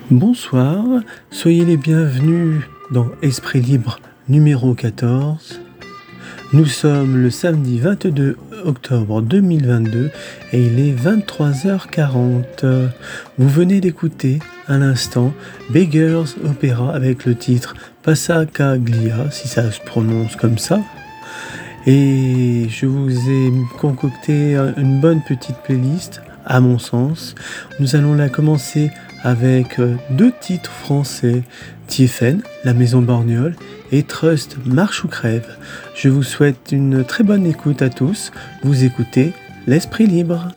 Bonsoir, soyez les bienvenus dans Esprit Libre numéro 14. Nous sommes le samedi 22 octobre 2022 et il est 23h40. Vous venez d'écouter à l'instant Beggars Opera avec le titre Passacaglia, si ça se prononce comme ça. Et je vous ai concocté une bonne petite playlist, à mon sens. Nous allons la commencer avec deux titres français, Tiefen, La Maison Borgnole, et Trust, Marche ou Crève. Je vous souhaite une très bonne écoute à tous. Vous écoutez l'Esprit Libre.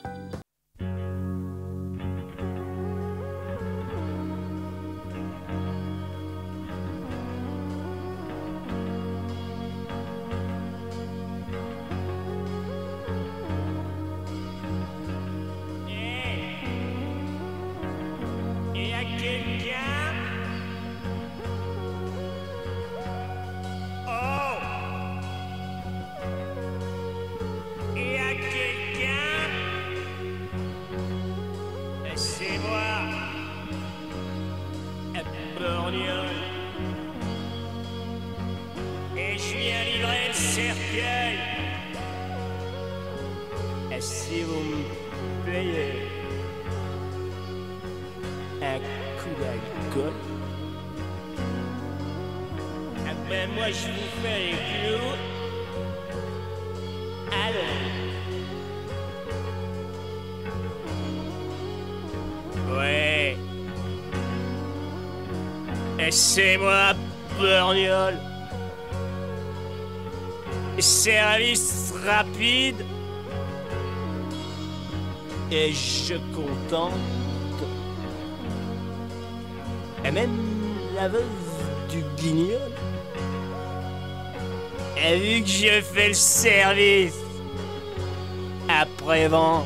Si vous me payez un coup d'alcool, ben moi je vous fais les clous à l'œil. Ouais. Et c'est moi, Borgnole. Service rapide. Et je contente. Et même la veuve du guignol. Et vu que je fais le service après-vente,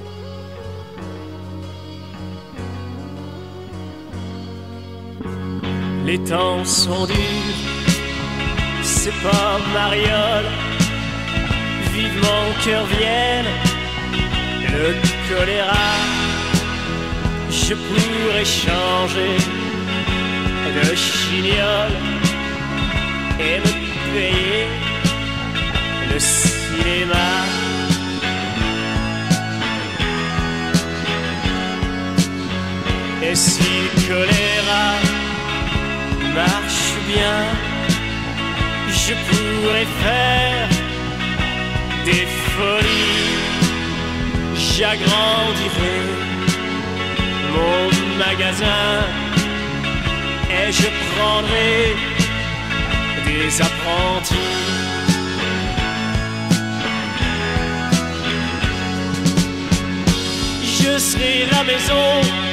les temps sont durs, c'est pas mariole. Vivement que revienne le choléra, je pourrais changer de chignole et me payer le cinéma. Et si le choléra marche bien, je pourrais faire des folies. J'agrandirai mon magasin et je prendrai des apprentis. Je serai la maison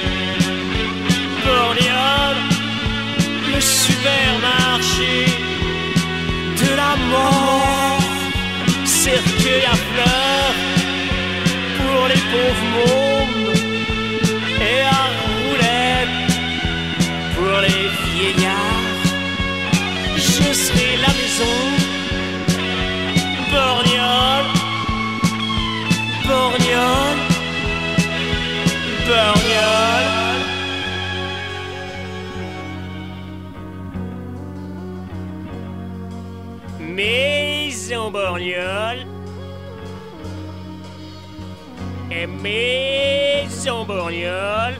Borgnole, le supermarché de la mort, cercueil à fleurs pour les pauvres mômes et à roulette pour les vieillards. Je serai la maison Borgnole, Borgnole, Borgnole. Maison Borgnole et Maison Borgnole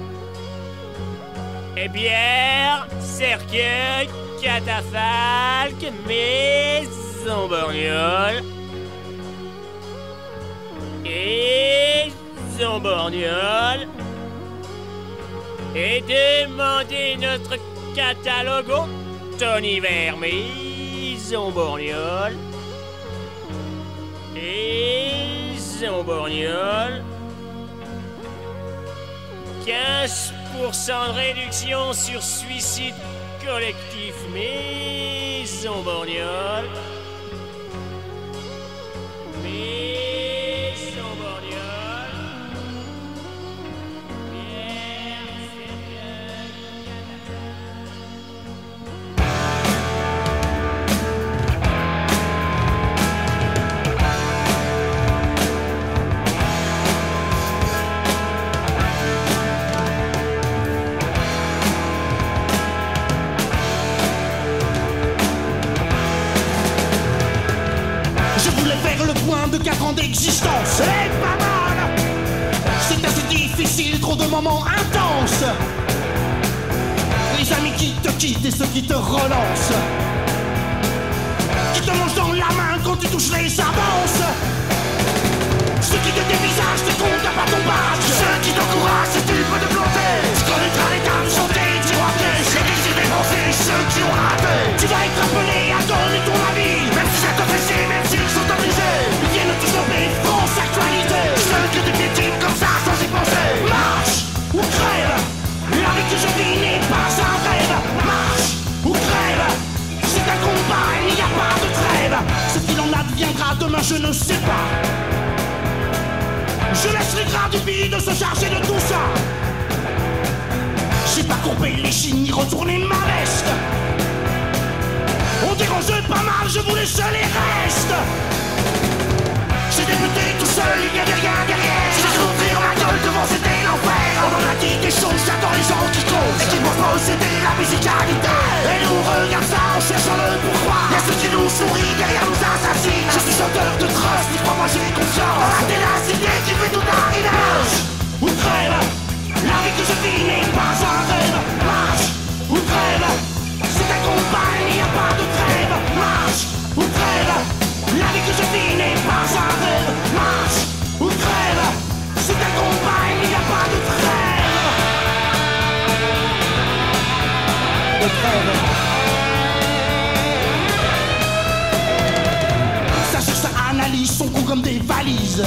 et bière, cercueil, catafalque, Maison Borgnole et Maison Borgnole et demandez notre catalogue au tonniver, Maison Borgnole et Maison Borgnole. 15% de réduction sur suicide collectif, Maison Borgnole. Maison Borgnole. grande existence. C'est pas mal. C'est assez difficile, trop de moments intenses. Les amis qui te quittent et ceux qui te relancent, qui te mangent dans la main quand tu touches les avances. Ceux qui te dévisagent, tes comptes à pas ton badge. Ceux qui t'encouragent, si tu peux te planter. Tu connaîtras l'état de santé, tu vas pièger. Les désirs dépensés, ceux qui ont raté. Tu vas être appelé à donner ton avis. Même si ça te fait chier, même s'ils sont obligés. Ils viennent te stopper, France Actualité. Ceux que tu piétines comme ça sans y penser. Marche ou crève. La vie que je vis n'est pas un rêve. Marche ou crève. C'est un combat, il n'y a pas de trêve. Ce qu'il en adviendra demain, je ne sais pas. Je laisse les gras du vide se charger de tout ça. J'ai pas courbé les chines ni retourné ma veste. On dérange pas mal, je vous laisse les restes. J'ai débuté tout seul, il n'y avait rien derrière. J'ai ouvrir ma gueule devant, c'était l'enfer. On en a dit des choses, j'attends les gens qui causent et qui vont posséder la musicalité. Et nous on regarde ça en cherchant le pourquoi. Y'a ceux qui nous sourient, derrière nous assassinent. Je suis auteur de trust, mais crois-moi j'ai confiance. La ténacité qui fait tout arriver. Marche ou crève. La vie que je vis n'est pas un rêve. Marche ou crève. C'est un combat, il n'y a pas de trêve. Marche ou crève. La vie que je vis n'est pas un rêve. Marche ou crève. C'est un combat, il n'y a pas de trêve. De trêve. Sachez que ça analyse son coup comme des valises.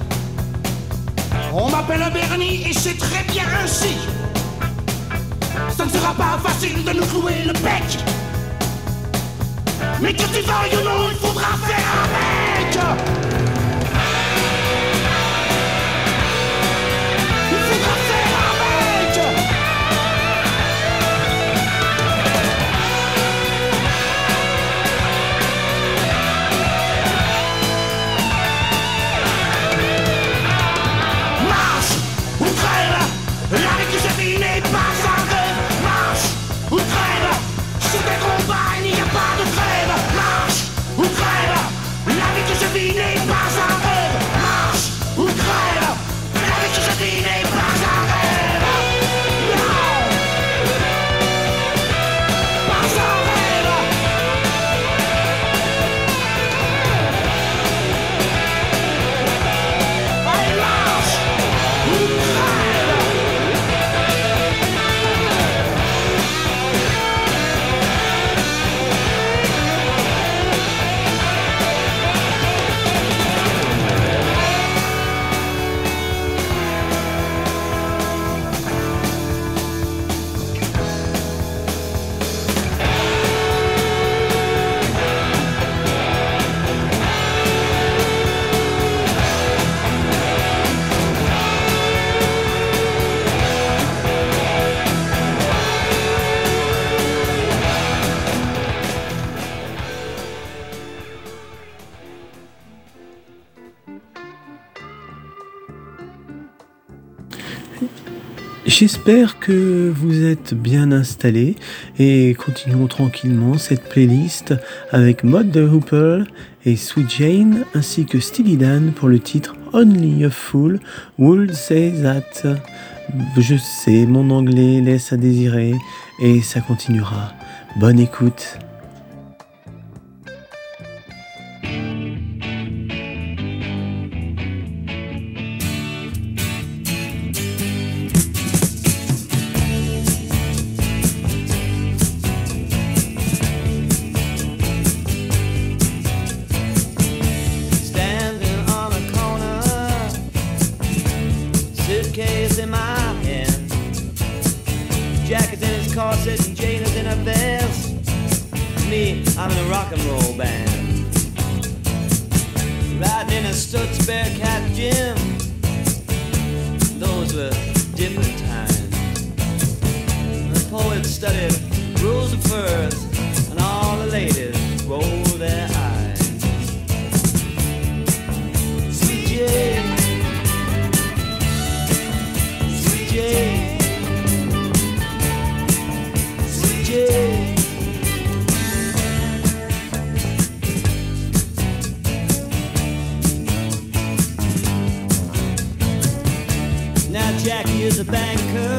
On m'appelle un Bernie et c'est très bien ainsi. Ça ne sera pas facile de nous clouer le bec. Mais que tu veuilles ou non, il faudra faire avec. Il faudra faire avec. Marche ou crève. La vie que je vis n'est pas un rêve. Marche ou crève. C'est un combat, il n'y a pas de trêve. Marche ou crève. La vie que je vis n'est pas un rêve. Marche ou crève. La vie que je vis n'est pas un rêve. Non. Pas un rêve. Allez, marche ou crève. J'espère que vous êtes bien installés et continuons tranquillement cette playlist avec Maud the Hoople et Sweet Jane ainsi que Steely Dan pour le titre Only a Fool Would Say That. Je sais, mon anglais laisse à désirer et ça continuera. Bonne écoute. Jackie is a banker,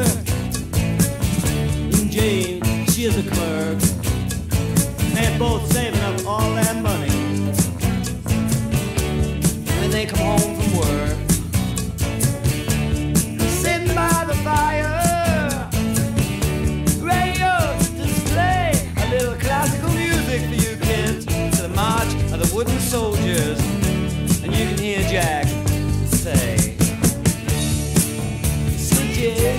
and Jane, she is a clerk. They're both saving up all their money when they come home from work. Sitting by the fire, radio display a little classical music for you kids to the march of the wooden soldiers, and you can hear Jack say, CJ,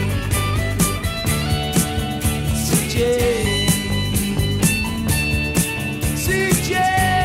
CJ, CJ.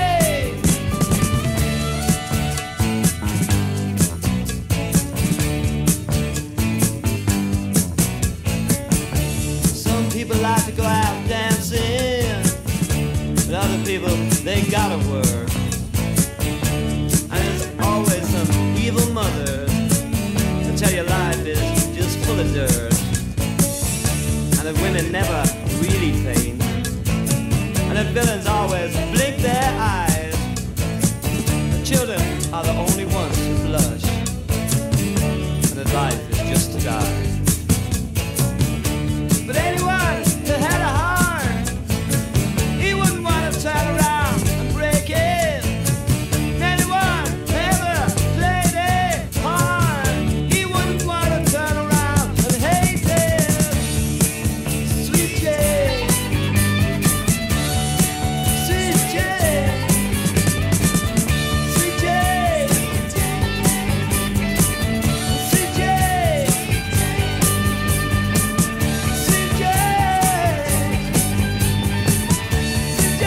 Some people like to go out dancing, but other people, they gotta work. And there's always some evil mothers that tell you life is just full of dirt, and that women never really paint, and that villains always blink their eyes. The children are the only ones who blush, and that life is just to die. But anyone who had a heart, he wouldn't want to turn around and break it. And anyone who ever played a part, he wouldn't want to turn around and hate it. Sweet Jane, sweet Jane, sweet Jane, sweet Jane, sweet Jane, sweet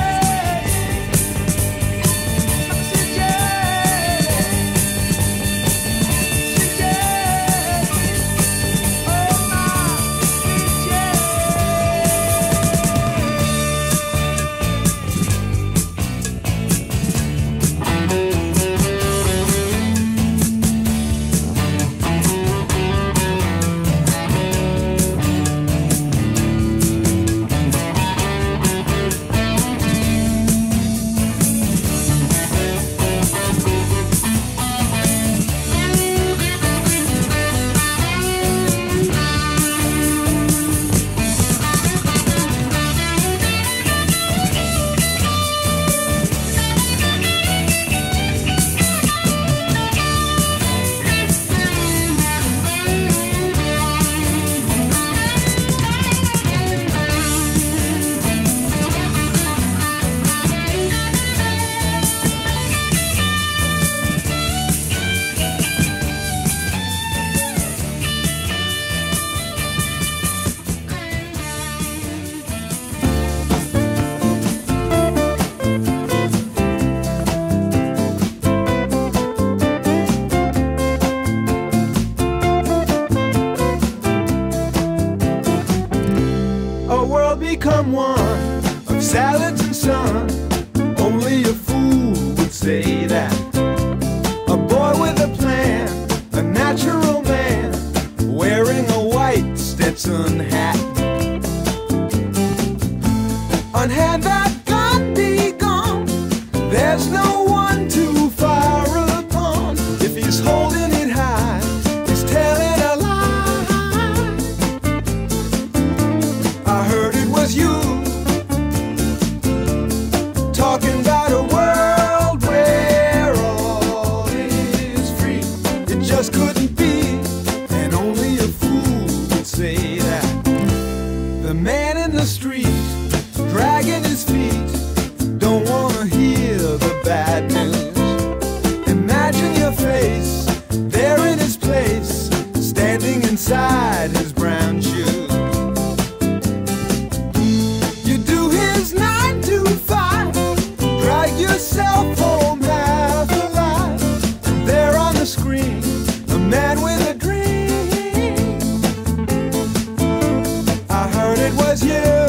A world become one of salads and sun. Only a fool would say that. A boy with a plan, a natural man, wearing a white Stetson hat. Unhand that gun, be gone. There's no one to fire upon. If he's holding it high, he's telling a lie. I heard it was you talking about a world where all is free. It just couldn't be, and only a fool would say that. The man in the street dragging his feet, don't wanna hear the bad news. Imagine your face there in his place, standing inside his brown shoes. You do his 9 to 5, drag yourself home half alive, and there on the screen, a man with a dream. I heard it was you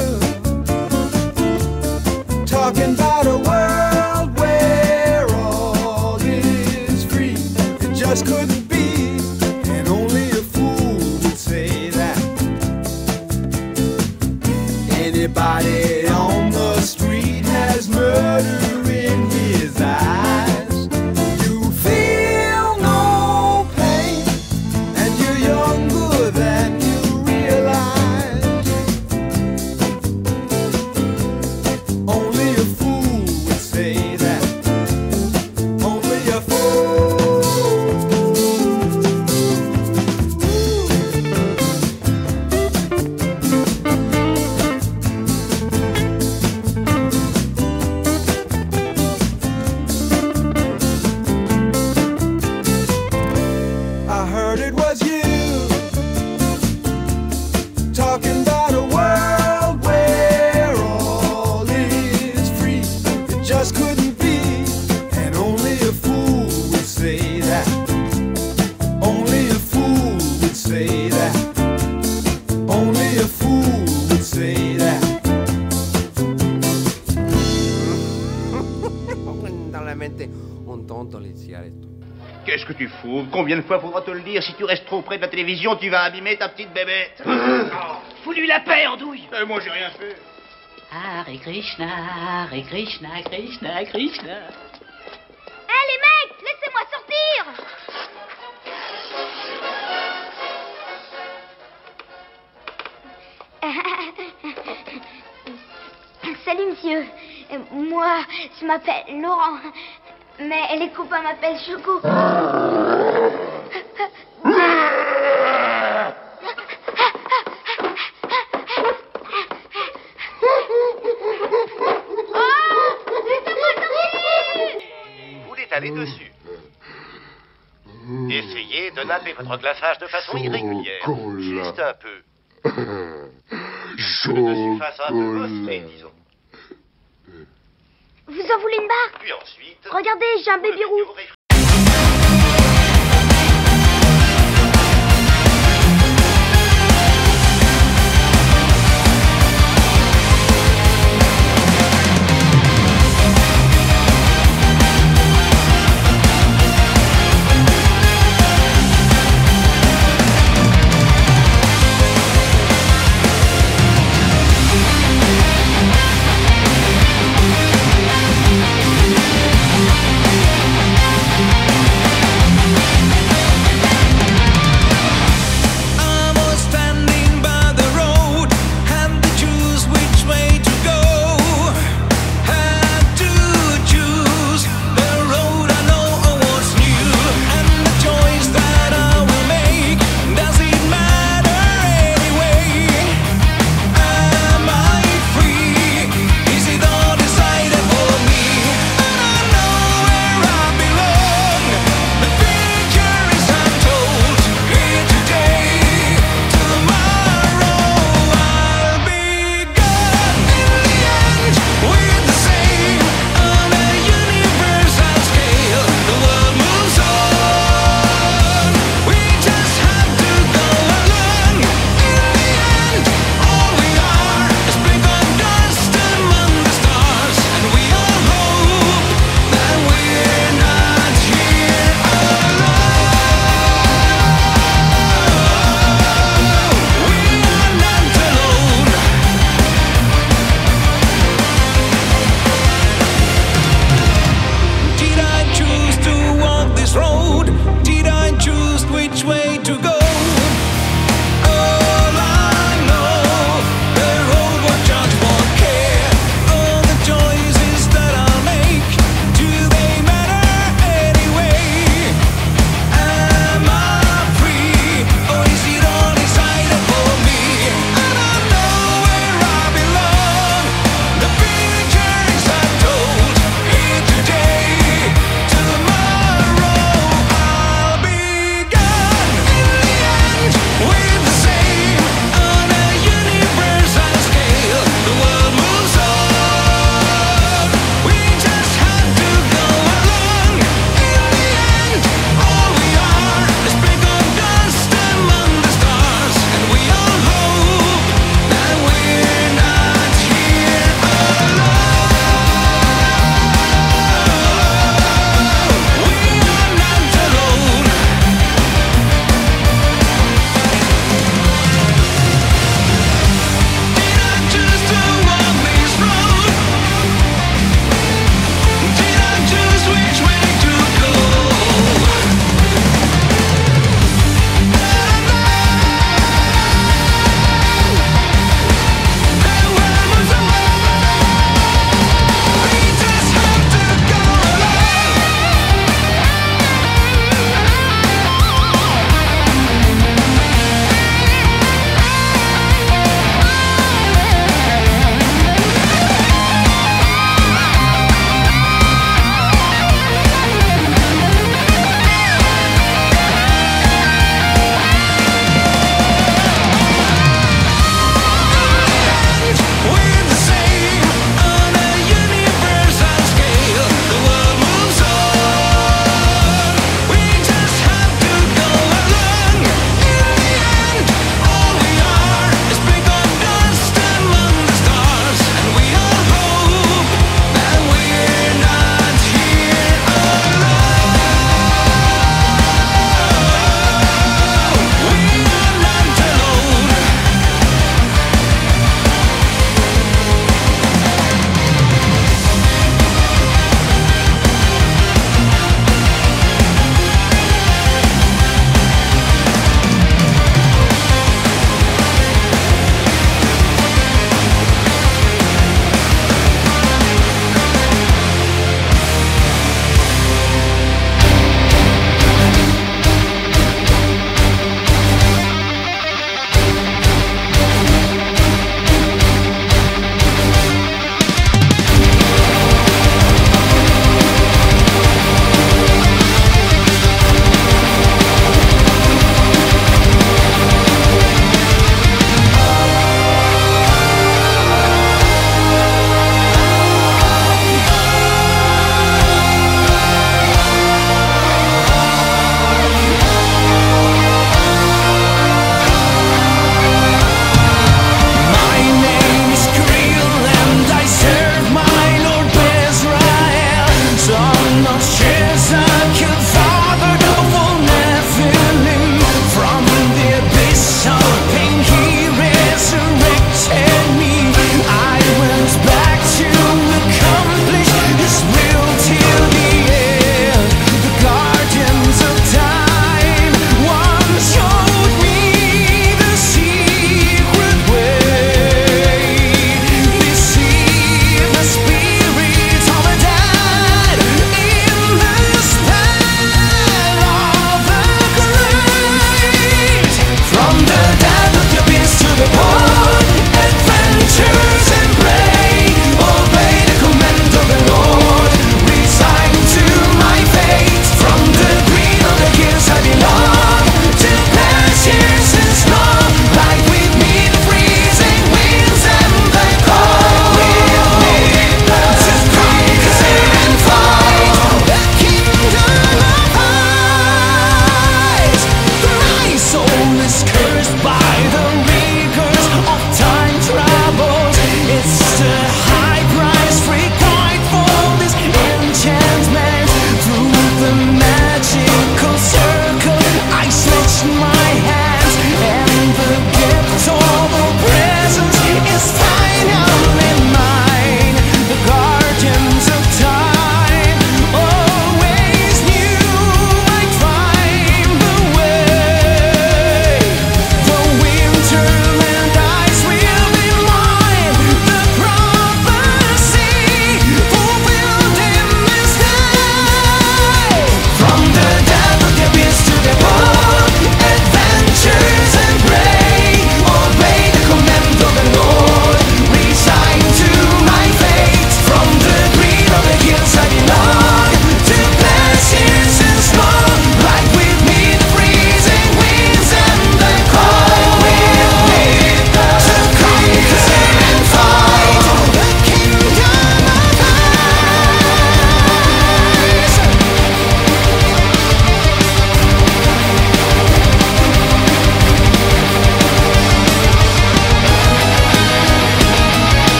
talking about a world where all is free. It just couldn't be, and only a fool would say that. Anybody on the street has murder in his eyes. You feel no pain, and you're Qu'est-ce que tu fous? Combien de fois faudra te le dire? Si tu restes trop près de la télévision, tu vas abîmer ta petite bébête. Fous-lui la paix, Andouille. Moi, j'ai rien fait. Hare Krishna, Hare Krishna, Krishna, Krishna. Hé les mecs, laissez-moi sortir. Salut monsieur, moi je m'appelle Laurent, mais les copains m'appellent Choco. Vous l'étalez dessus. Essayez de napper votre glaçage de façon irrégulière. Juste un peu. Que de surface un peu bossée, disons. Vous en voulez une barre? Puis ensuite... Regardez, j'ai un baby roux.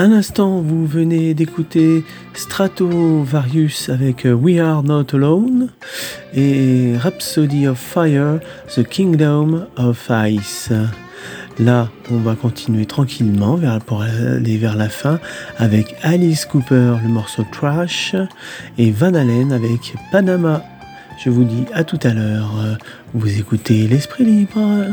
Un instant, vous venez d'écouter Stratovarius avec We Are Not Alone et Rhapsody of Fire, The Kingdom of Ice. Là, on va continuer tranquillement pour aller vers la fin avec Alice Cooper, le morceau Trash, et Van Halen avec Panama. Je vous dis à tout à l'heure. Vous écoutez l'Esprit Libre.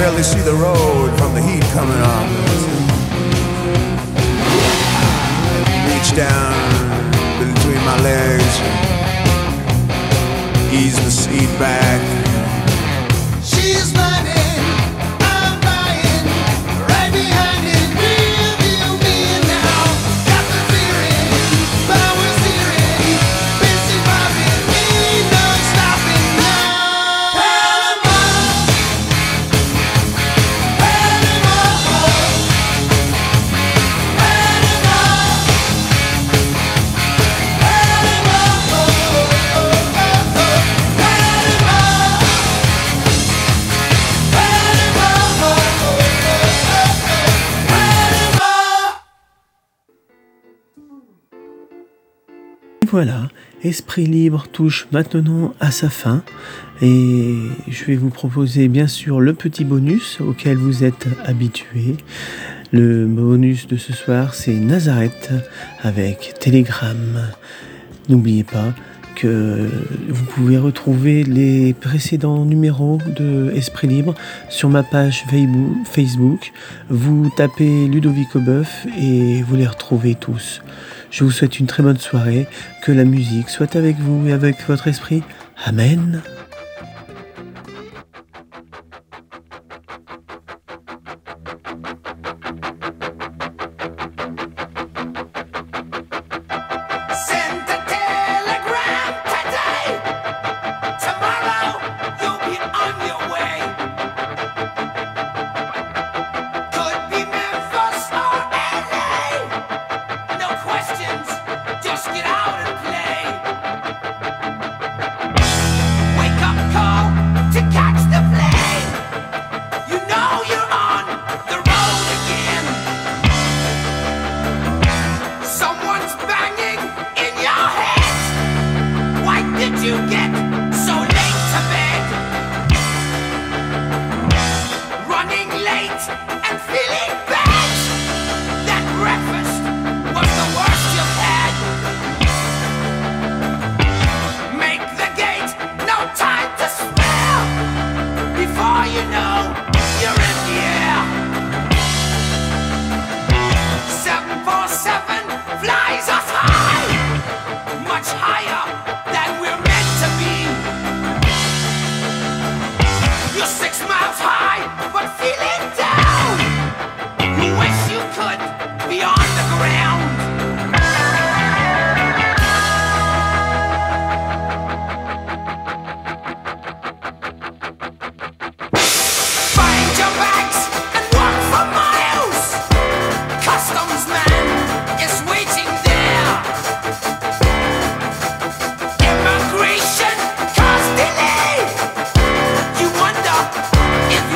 barely see the road from the heat coming off. Reach down between my legs, ease the seat back. She's running, I'm buying, right behind it, real deal me now. Got the feeling, power steering, busy bobbing, ain't no stopping now. Panama, Panama, Voilà, Esprit Libre touche maintenant à sa fin et je vais vous proposer bien sûr le petit bonus auquel vous êtes habitués. Le bonus de ce soir, c'est Nazareth avec Telegram. N'oubliez pas que vous pouvez retrouver les précédents numéros de Esprit Libre sur ma page Facebook. Vous tapez Ludovic Aubeuf et vous les retrouvez tous. Je vous souhaite une très bonne soirée, que la musique soit avec vous et avec votre esprit. Amen.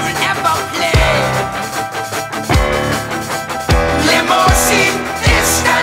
Limousine is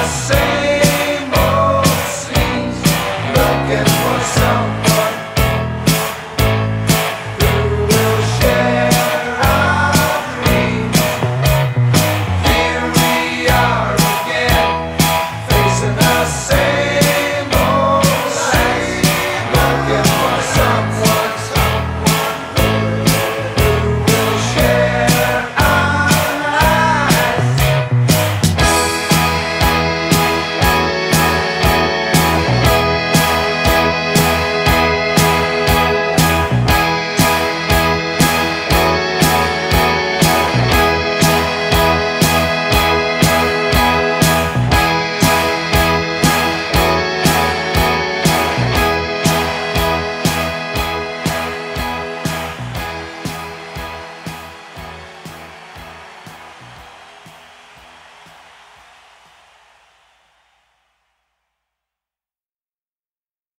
say